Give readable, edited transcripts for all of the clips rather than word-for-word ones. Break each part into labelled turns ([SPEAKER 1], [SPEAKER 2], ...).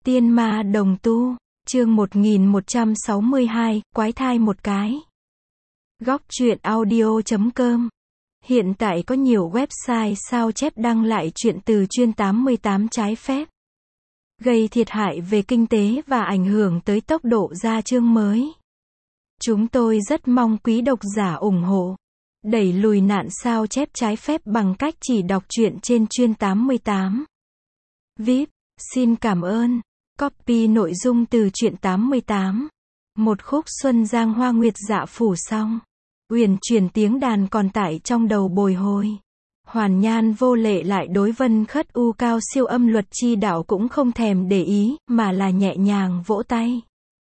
[SPEAKER 1] Tiên ma đồng tu, chương 1162, quái thai một cái. Góc truyện audio.com. Hiện tại có nhiều website sao chép đăng lại chuyện từ chuyên 88 trái phép, gây thiệt hại về kinh tế và ảnh hưởng tới tốc độ ra chương mới. Chúng tôi rất mong quý độc giả ủng hộ, đẩy lùi nạn sao chép trái phép bằng cách chỉ đọc truyện trên chuyên 88. VIP, xin cảm ơn. Copy nội dung từ truyện 88. Một khúc xuân giang hoa nguyệt dạ phủ xong, uyển chuyển tiếng đàn còn tại trong đầu bồi hồi. Hoàn nhan vô lệ lại đối vân khất u cao siêu âm luật chi đạo cũng không thèm để ý, mà là nhẹ nhàng vỗ tay.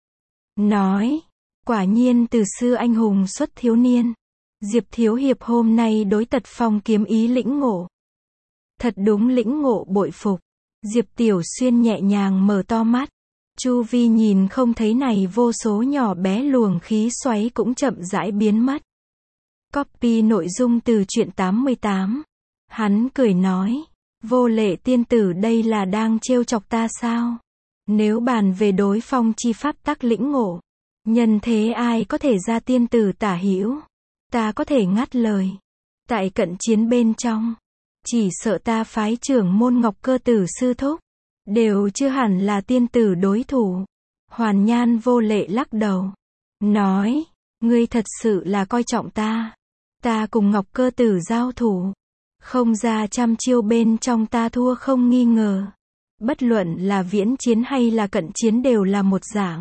[SPEAKER 1] Nói, quả nhiên từ xưa anh hùng xuất thiếu niên. Diệp thiếu hiệp hôm nay đối tật phong kiếm ý lĩnh ngộ. Thật đúng lĩnh ngộ bội phục. Diệp Tiểu Xuyên nhẹ nhàng mở to mắt. Chu vi nhìn không thấy này vô số nhỏ bé luồng khí xoáy cũng chậm rãi biến mất. Copy nội dung từ truyện 88. Hắn cười nói, vô lệ tiên tử đây là đang trêu chọc ta sao? Nếu bàn về đối phong chi pháp tắc lĩnh ngộ, nhân thế ai có thể ra tiên tử tả hữu? Ta có thể ngắt lời. Tại cận chiến bên trong, chỉ sợ ta phái trưởng môn Ngọc Cơ Tử sư thúc, đều chưa hẳn là tiên tử đối thủ. Hoàn nhan vô lệ lắc đầu, nói, ngươi thật sự là coi trọng ta. Ta cùng Ngọc Cơ Tử giao thủ, không ra trăm chiêu bên trong ta thua không nghi ngờ. Bất luận là viễn chiến hay là cận chiến đều là một dạng.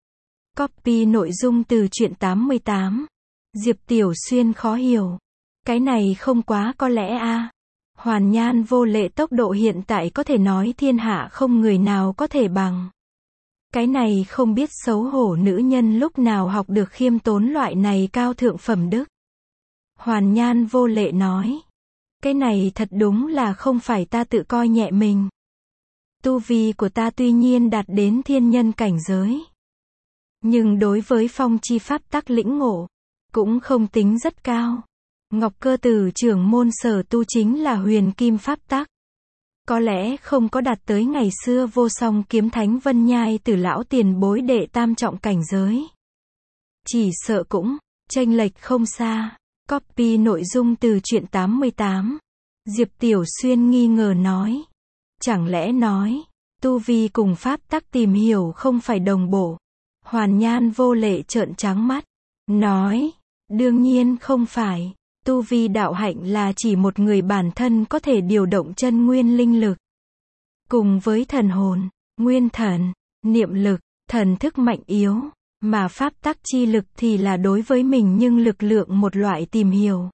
[SPEAKER 1] Copy nội dung từ truyện 88. Diệp Tiểu Xuyên khó hiểu. Cái này không quá có lẽ a. Hoàn nhan vô lệ tốc độ hiện tại có thể nói thiên hạ không người nào có thể bằng. Cái này không biết xấu hổ nữ nhân lúc nào học được khiêm tốn loại này cao thượng phẩm đức. Hoàn nhan vô lệ nói, cái này thật đúng là không phải ta tự coi nhẹ mình. Tu vi của ta tuy nhiên đạt đến thiên nhân cảnh giới, nhưng đối với phong chi pháp tắc lĩnh ngộ, cũng không tính rất cao. Ngọc Cơ Tử trưởng môn sở tu chính là huyền kim pháp tắc. Có lẽ không có đạt tới ngày xưa vô song kiếm thánh Vân Nhai Tử lão tiền bối đệ tam trọng cảnh giới. Chỉ sợ cũng chênh lệch không xa. Copy nội dung từ truyện 88. Diệp Tiểu Xuyên nghi ngờ nói, chẳng lẽ nói, tu vi cùng pháp tắc tìm hiểu không phải đồng bộ? Hoàn nhan vô lệ trợn trắng mắt, nói, đương nhiên không phải. Tu vi đạo hạnh là chỉ một người bản thân có thể điều động chân nguyên linh lực, cùng với thần hồn, nguyên thần, niệm lực, thần thức mạnh yếu, mà pháp tắc chi lực thì là đối với mình nhưng lực lượng một loại tìm hiểu.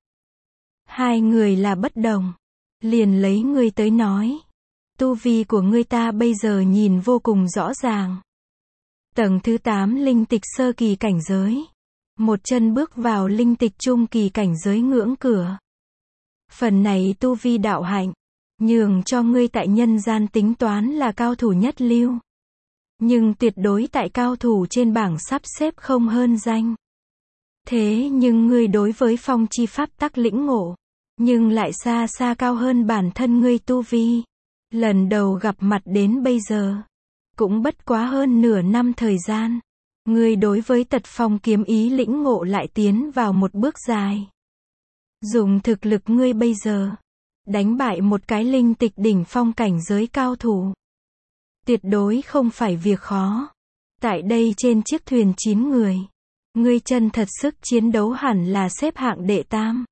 [SPEAKER 1] Hai người là bất đồng. Liền lấy ngươi tới nói, tu vi của ngươi ta bây giờ nhìn vô cùng rõ ràng. Tầng thứ 8 linh tịch sơ kỳ cảnh giới. Một chân bước vào linh tịch trung kỳ cảnh giới ngưỡng cửa. Phần này tu vi đạo hạnh, nhường cho ngươi tại nhân gian tính toán là cao thủ nhất lưu. Nhưng tuyệt đối tại cao thủ trên bảng sắp xếp không hơn danh. Thế nhưng ngươi đối với phong chi pháp tắc lĩnh ngộ, nhưng lại xa xa cao hơn bản thân ngươi tu vi. Lần đầu gặp mặt đến bây giờ, cũng bất quá hơn nửa năm thời gian. Ngươi đối với tật phong kiếm ý lĩnh ngộ lại tiến vào một bước dài. Dùng thực lực ngươi bây giờ, đánh bại một cái linh tịch đỉnh phong cảnh giới cao thủ, tuyệt đối không phải việc khó. Tại đây trên chiếc thuyền 9 người, ngươi chân thật sức chiến đấu hẳn là xếp hạng đệ tam.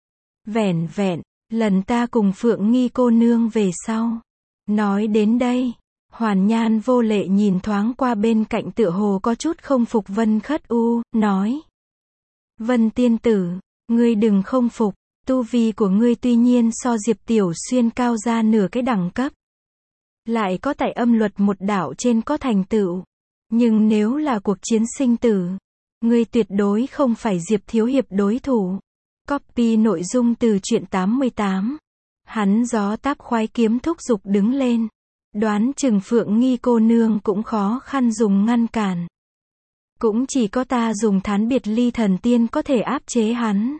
[SPEAKER 1] Vẻn vẹn, lần ta cùng Phượng Nghi cô nương về sau. Nói đến đây, Hoàn nhan vô lệ nhìn thoáng qua bên cạnh tựa hồ có chút không phục Vân Khất U, nói. Vân tiên tử, ngươi đừng không phục, tu vi của ngươi tuy nhiên so Diệp Tiểu Xuyên cao ra nửa cái đẳng cấp. Lại có tại âm luật một đạo trên có thành tựu. Nhưng nếu là cuộc chiến sinh tử, ngươi tuyệt đối không phải Diệp thiếu hiệp đối thủ. Copy nội dung từ truyện 88. Hắn gió táp khoái kiếm thúc giục đứng lên. Đoán chừng Phượng Nghi cô nương cũng khó khăn dùng ngăn cản. Cũng chỉ có ta dùng thán biệt ly thần tiên có thể áp chế hắn.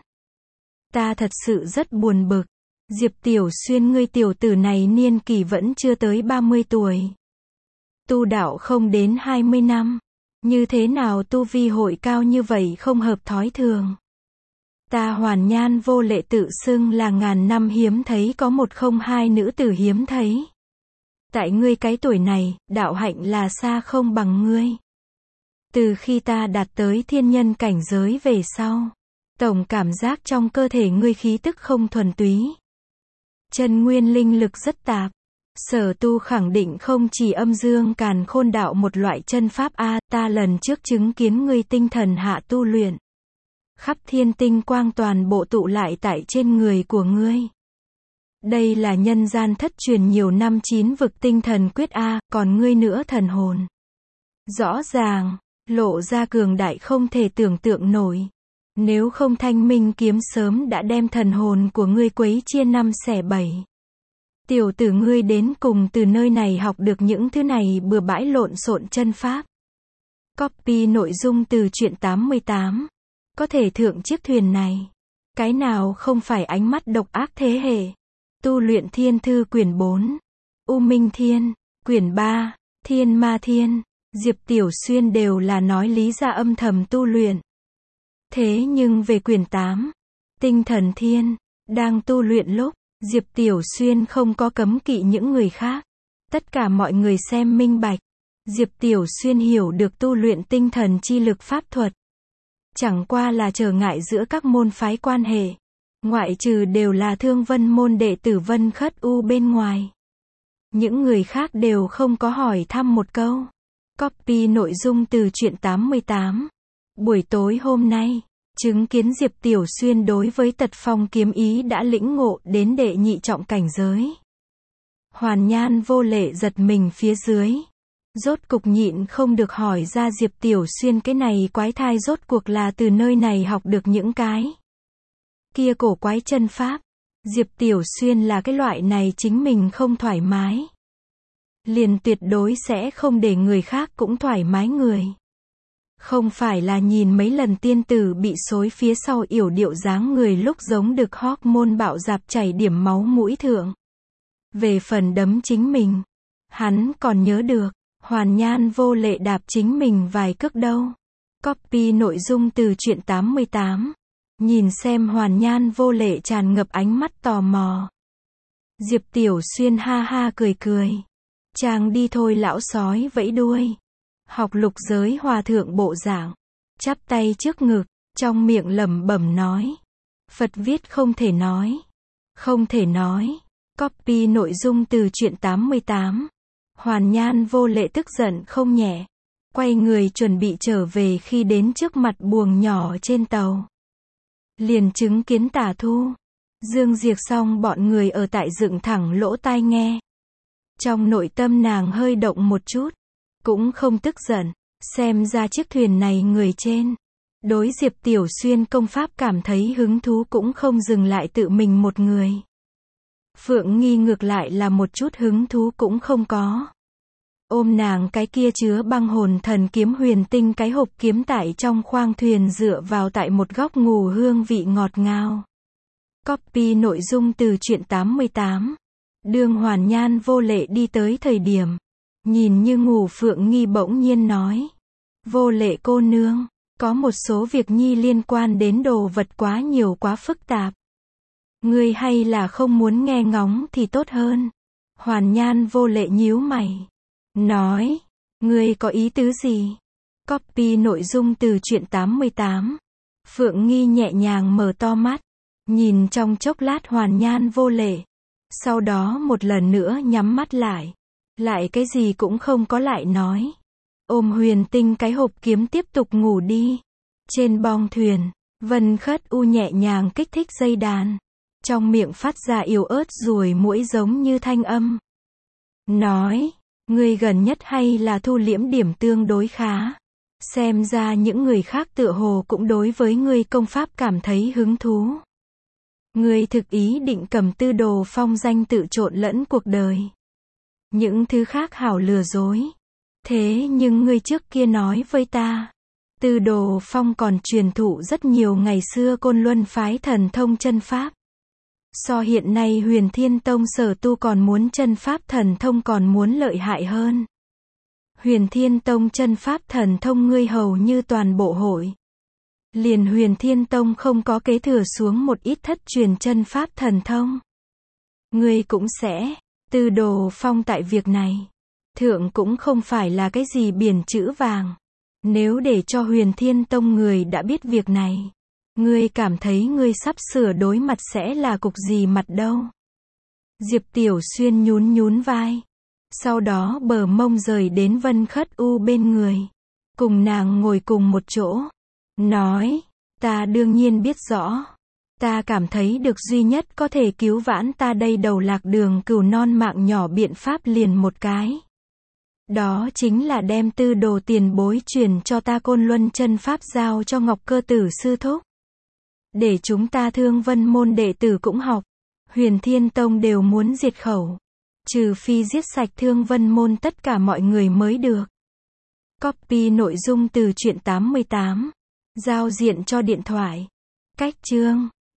[SPEAKER 1] Ta thật sự rất buồn bực. Diệp Tiểu Xuyên ngươi tiểu tử này niên kỷ vẫn chưa tới 30 tuổi. Tu đạo không đến 20 năm. Như thế nào tu vi hội cao như vậy không hợp thói thường. Ta Hoàn Nhan Vô Lệ tự xưng là ngàn năm hiếm thấy có một không hai nữ tử hiếm thấy. Tại ngươi cái tuổi này, đạo hạnh là xa không bằng ngươi. Từ khi ta đạt tới thiên nhân cảnh giới về sau, tổng cảm giác trong cơ thể ngươi khí tức không thuần túy. Chân nguyên linh lực rất tạp. Sở tu khẳng định không chỉ âm dương càn khôn đạo một loại chân pháp a, ta lần trước chứng kiến ngươi tinh thần hạ tu luyện. Khắp thiên tinh quang toàn bộ tụ lại tại trên người của ngươi. Đây là nhân gian thất truyền nhiều năm 9 vực tinh thần quyết a, còn ngươi nữa thần hồn. Rõ ràng, lộ ra cường đại không thể tưởng tượng nổi. Nếu không Thanh Minh kiếm sớm đã đem thần hồn của ngươi quấy chia 5 xẻ 7. Tiểu tử ngươi đến cùng từ nơi này học được những thứ này bừa bãi lộn xộn chân pháp. Copy nội dung từ truyện 88. Có thể thượng chiếc thuyền này. Cái nào không phải ánh mắt độc ác thế hệ. Tu luyện thiên thư quyển 4. U Minh Thiên, quyển 3, Thiên Ma Thiên, Diệp Tiểu Xuyên đều là nói lý ra âm thầm tu luyện. Thế nhưng về quyển 8, Tinh Thần Thiên, đang tu luyện lúc, Diệp Tiểu Xuyên không có cấm kỵ những người khác. Tất cả mọi người xem minh bạch. Diệp Tiểu Xuyên hiểu được tu luyện tinh thần chi lực pháp thuật. Chẳng qua là trở ngại giữa các môn phái quan hệ. Ngoại trừ đều là Thương Vân môn đệ tử Vân Khất U bên ngoài. Những người khác đều không có hỏi thăm một câu. Copy nội dung từ truyện 88. Buổi tối hôm nay, chứng kiến Diệp Tiểu Xuyên đối với Tật Phong kiếm ý đã lĩnh ngộ đến đệ nhị trọng cảnh giới. Hoàn Nhan Vô Lệ giật mình phía dưới. Rốt cục nhịn không được hỏi ra Diệp Tiểu Xuyên cái này quái thai rốt cuộc là từ nơi này học được những cái kia cổ quái chân pháp. Diệp Tiểu Xuyên là cái loại này chính mình không thoải mái, liền tuyệt đối sẽ không để người khác cũng thoải mái người. Không phải là nhìn mấy lần tiên tử bị xối phía sau yểu điệu dáng người lúc giống được hormone bạo dạp chảy điểm máu mũi thượng. Về phần đấm chính mình, hắn còn nhớ được, Hoàn Nhan Vô Lệ đạp chính mình vài cước đâu. Copy nội dung từ truyện 88. Nhìn xem Hoàn Nhan Vô Lệ tràn ngập ánh mắt tò mò. Diệp Tiểu Xuyên ha ha cười cười. Chàng đi thôi lão sói vẫy đuôi. Học lục giới hòa thượng bộ dạng. Chắp tay trước ngực, trong miệng lẩm bẩm nói. Phật viết không thể nói. Không thể nói. Copy nội dung từ truyện 88. Hoàn Nhan Vô Lệ tức giận không nhẹ. Quay người chuẩn bị trở về khi đến trước mặt buồng nhỏ trên tàu. Liền chứng kiến Tả Thu, Dương Diệc xong bọn người ở tại dựng thẳng lỗ tai nghe. Trong nội tâm nàng hơi động một chút. Cũng không tức giận. Xem ra chiếc thuyền này người trên. Đối Diệp Tiểu Xuyên công pháp cảm thấy hứng thú cũng không dừng lại tự mình một người. Phượng Nghi ngược lại là một chút hứng thú cũng không có. Ôm nàng cái kia chứa băng hồn thần kiếm huyền tinh cái hộp kiếm tại trong khoang thuyền dựa vào tại một góc ngủ hương vị ngọt ngào. Copy nội dung từ truyện 88. Đương Hoàn Nhan Vô Lệ đi tới thời điểm, nhìn như ngủ Phượng Nghi bỗng nhiên nói. Vô Lệ cô nương, có một số việc nhi liên quan đến đồ vật quá nhiều quá phức tạp. Ngươi hay là không muốn nghe ngóng thì tốt hơn. Hoàn Nhan Vô Lệ nhíu mày. Nói, ngươi có ý tứ gì? Copy nội dung từ truyện 88. Phượng Nghi nhẹ nhàng mở to mắt, nhìn trong chốc lát Hoàn Nhan Vô Lệ. Sau đó một lần nữa nhắm mắt lại. Lại cái gì cũng không có lại nói. Ôm huyền tinh cái hộp kiếm tiếp tục ngủ đi. Trên bong thuyền, Vân Khất U nhẹ nhàng kích thích dây đàn. Trong miệng phát ra yếu ớt ruồi muỗi giống như thanh âm. Nói, ngươi gần nhất hay là thu liễm điểm tương đối khá. Xem ra những người khác tựa hồ cũng đối với ngươi công pháp cảm thấy hứng thú. Ngươi thực ý định cầm Tư Đồ Phong danh tự trộn lẫn cuộc đời. Những thứ khác hảo lừa dối. Thế nhưng ngươi trước kia nói với ta, Tư Đồ Phong còn truyền thụ rất nhiều ngày xưa Côn Luân phái thần thông chân pháp. So hiện nay Huyền Thiên Tông sở tu còn muốn chân pháp thần thông còn muốn lợi hại hơn. Huyền Thiên Tông chân pháp thần thông ngươi hầu như toàn bộ hội. Liền Huyền Thiên Tông không có kế thừa xuống một ít thất truyền chân pháp thần thông. Ngươi cũng sẽ, Tư Đồ Phong tại việc này. Thượng cũng không phải là cái gì biển chữ vàng. Nếu để cho Huyền Thiên Tông người đã biết việc này. Ngươi cảm thấy ngươi sắp sửa đối mặt sẽ là cục gì mặt đâu. Diệp Tiểu Xuyên nhún nhún vai. Sau đó bờ mông rời đến Vân Khất U bên người. Cùng nàng ngồi cùng một chỗ. Nói, ta đương nhiên biết rõ. Ta cảm thấy được duy nhất có thể cứu vãn ta đây đầu lạc đường cừu non mạng nhỏ biện pháp liền một cái. Đó chính là đem Tư Đồ tiền bối truyền cho ta Côn Luân chân pháp giao cho Ngọc Cơ Tử sư thúc. Để chúng ta Thương Vân môn đệ tử cũng học. Huyền Thiên Tông đều muốn diệt khẩu. Trừ phi giết sạch Thương Vân môn tất cả mọi người mới được. Copy nội dung từ truyện 88. Giao diện cho điện thoại. Cách chương